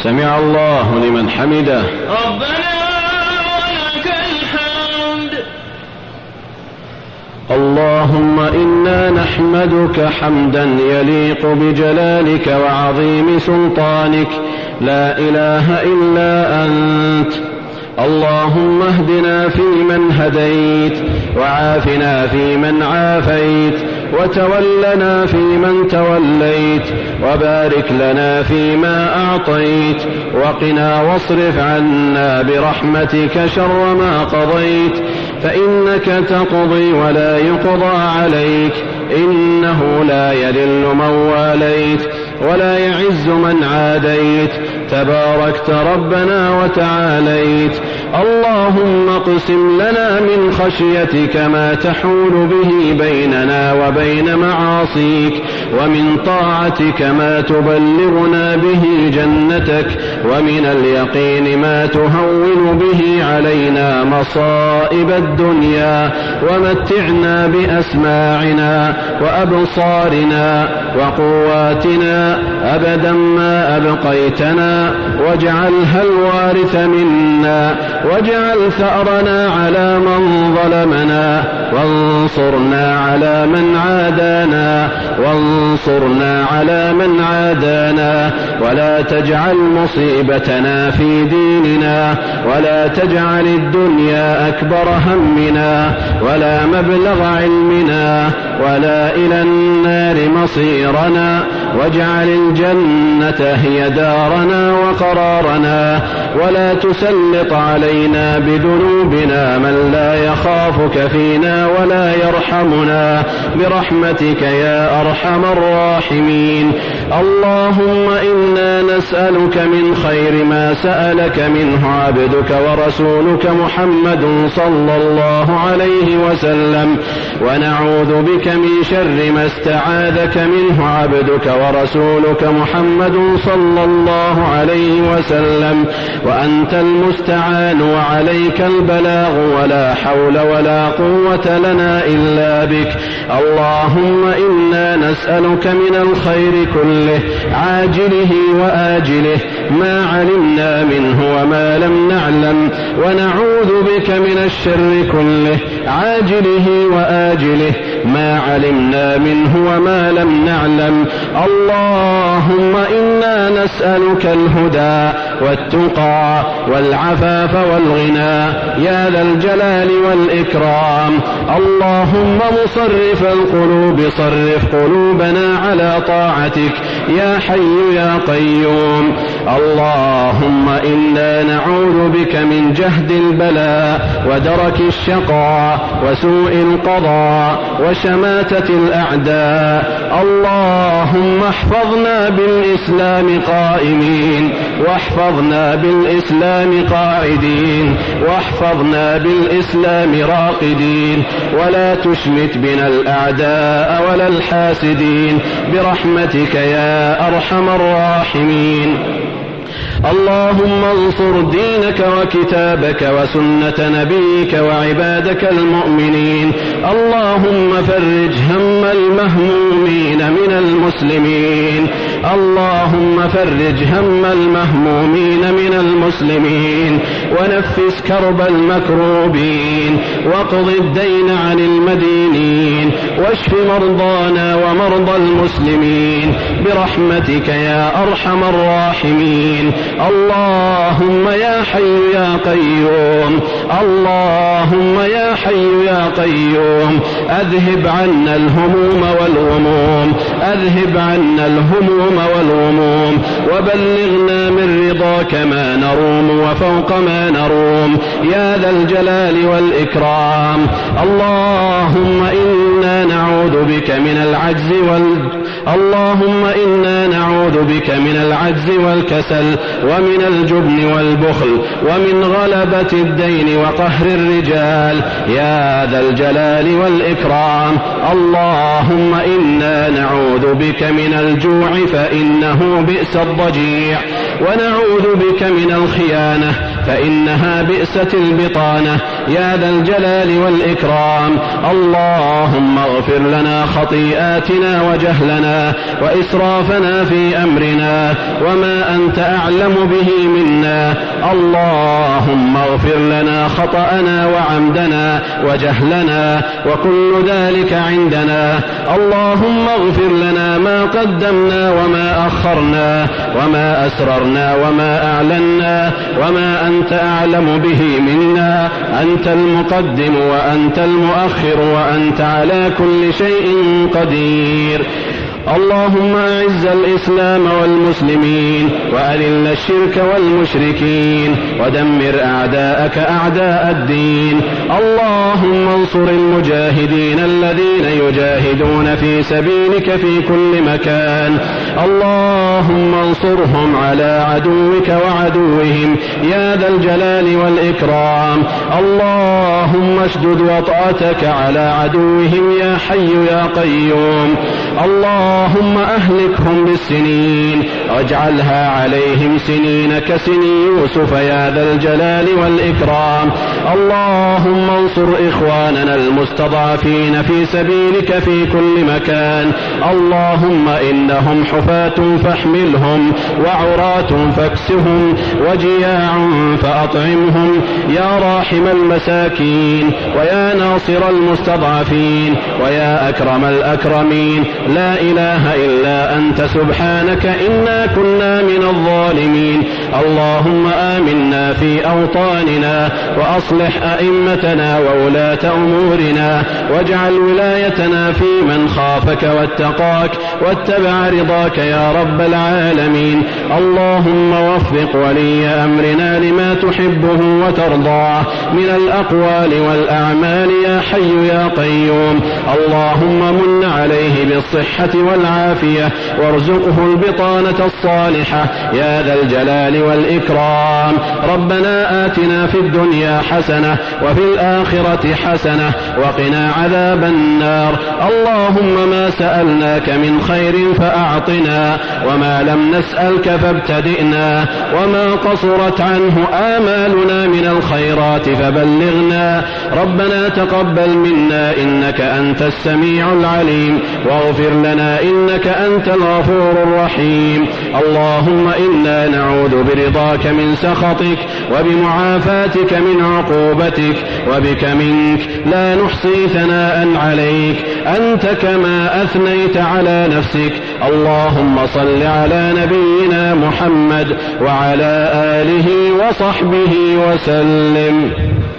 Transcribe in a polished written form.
سمع الله لمن حمده. ربنا ولك الحمد. اللهم إنا نحمدك حمدا يليق بجلالك وعظيم سلطانك، لا إله إلا أنت. اللهم اهدنا فيمن هديت، وعافنا فيمن عافيت، وتولنا فيمن توليت، وبارك لنا فيما أعطيت، وقنا واصرف عنا برحمتك شر ما قضيت، فإنك تقضي ولا يقضى عليك، إنه لا يذل من واليت ولا يعز من عاديت، تباركت ربنا وتعاليت. اللهم اقسم لنا من خشيتك ما تحول به بيننا وبين معاصيك، ومن طاعتك ما تبلغنا به جنتك، ومن اليقين ما تهون به علينا مصائب الدنيا، ومتعنا بأسماعنا وأبصارنا وقواتنا أبدا ما أبقيتنا، واجعلها الوارث منا، واجعل ثأرنا على من ظلمنا، وانصرنا على من عادانا، ولا تجعل مصيبتنا في ديننا، ولا تجعل الدنيا أكبر همنا، ولا مبلغ علمنا، ولا إلى النار مصيرنا، واجعل الجنة هي دارنا وقرارنا، ولا تسلط علينا بذنوبنا من لا يخافك فينا ولا يرحمنا، برحمتك يا أرحم الراحمين. اللهم إنا نسألك من خير ما سألك منه عبدك ورسولك محمد صلى الله عليه وسلم، ونعوذ بك من شر ما استعاذك منه عبدك ورسولك محمد صلى الله عليه وسلم، وأنت المستعان وعليك البلاغ، ولا حول ولا قوة لنا إلا بك. اللهم إنا نسألك من الخير كله عاجله وآجله، ما علمنا منه وما لم نعلم، ونعوذ بك من الشر كله عاجله وآجله، ما علمنا منه وما لم نعلم. اللهم إنا نسألك الهدى والتقى والعفاف والغنى يا ذا الجلال والإكرام. اللهم مصرف القلوب صرف قلوبنا على طاعتك يا حي يا قيوم. اللهم إنا نعوذ بك من جهد البلاء ودرك الشقاء وسوء القضاء وشماتة الأعداء. اللهم احفظنا بالإسلام قائمين، واحفظنا بالإسلام قاعدين، واحفظنا بالإسلام راقدين، ولا تشمت بنا الأعداء ولا الحاسدين، برحمتك يا أرحم الراحمين. اللهم انصر دينك وكتابك وسنة نبيك وعبادك المؤمنين. اللهم فرج هم المهمومين من المسلمين، اللهم فرج هم المهمومين من المسلمين، ونفس كرب المكروبين، واقض الدين عن المدينين، واشف مرضانا ومرضى المسلمين، برحمتك يا أرحم الراحمين. اللهم يا حي يا قيوم، اللهم يا حي يا قيوم، أذهب عنا الهموم والغموم، أذهب عنا الهموم والغموم، وبلغنا من رضاك ما نروم وفوق ما نروم يا ذا الجلال والإكرام. اللهم إنا نعوذ بك من العجز اللهم إنا نعوذ بك من العجز والكسل ومن الجبن والبخل ومن غلبة الدين وقهر الرجال يا ذا الجلال والإكرام. اللهم إنا نعوذ بك من الجوع فإنه بئس الضجيع، ونعوذ بك من الخيانة فإنها بئست البطانة يا ذا الجلال والإكرام. اللهم اغفر لنا خطيئاتنا وجهلنا وإسرافنا في أمرنا وما أنت أعلم به منا. اللهم اغفر لنا خطأنا وعمدنا وجهلنا وكل ذلك عندنا. اللهم اغفر لنا ما قدمنا وما أخرنا وما أسررنا وما أعلنا وما أنت أعلم به منا. أنت المقدم وأنت المؤخر وأنت على كل شيء قدير. اللهم أعز الإسلام والمسلمين وأذل الشرك والمشركين ودمر أعداءك أعداء الدين. اللهم انصر المجاهدين الذين يجاهدون في سبيلك في كل مكان. اللهم انصرهم على عدوك وعدوهم يا ذا الجلال والإكرام. اللهم اشدد وطأتك على عدوهم يا حي يا قيوم. اللهم أهلكهم بالسنين واجعلها عليهم سنين كسني يوسف يا ذا الجلال والإكرام. اللهم انصر إخواننا المستضعفين في سبيلك في كل مكان. اللهم إنهم حفاة فاحملهم وعراة فاكسهم وجياع فأطعمهم يا راحم المساكين ويا ناصر المستضعفين ويا أكرم الأكرمين. لا إله إلا أنت سبحانك إنا كنا من الظالمين. اللهم آمنا في أوطاننا وأصلح أئمتنا وولاة أمورنا واجعل ولايتنا في من خافك واتقاك واتبع رضاك يا رب العالمين. اللهم وفق ولي أمرنا لما تحبه وترضاه من الأقوال والأعمال يا حي يا قيوم. اللهم من عليه بالصحة والعافية وارزقه البطانة الصالحة يا ذا الجلال والإكرام. ربنا آتنا في الدنيا حسنة وفي الآخرة حسنة وقنا عذاب النار. اللهم ما سألناك من خير فأعطنا وما لم نسألك فابتدئنا وما قصرت عنه آمالنا من الخيرات فبلغنا. ربنا تقبل منا إنك أنت السميع العليم واغفر لنا إنك أنت الغفور الرحيم. اللهم إنا نعوذ برضاك من سخطك وبمعافاتك من عقوبتك وبك منك لا نحصي ثناء عليك أنت كما أثنيت على نفسك. اللهم صل على نبينا محمد وعلى آله وصحبه وسلم.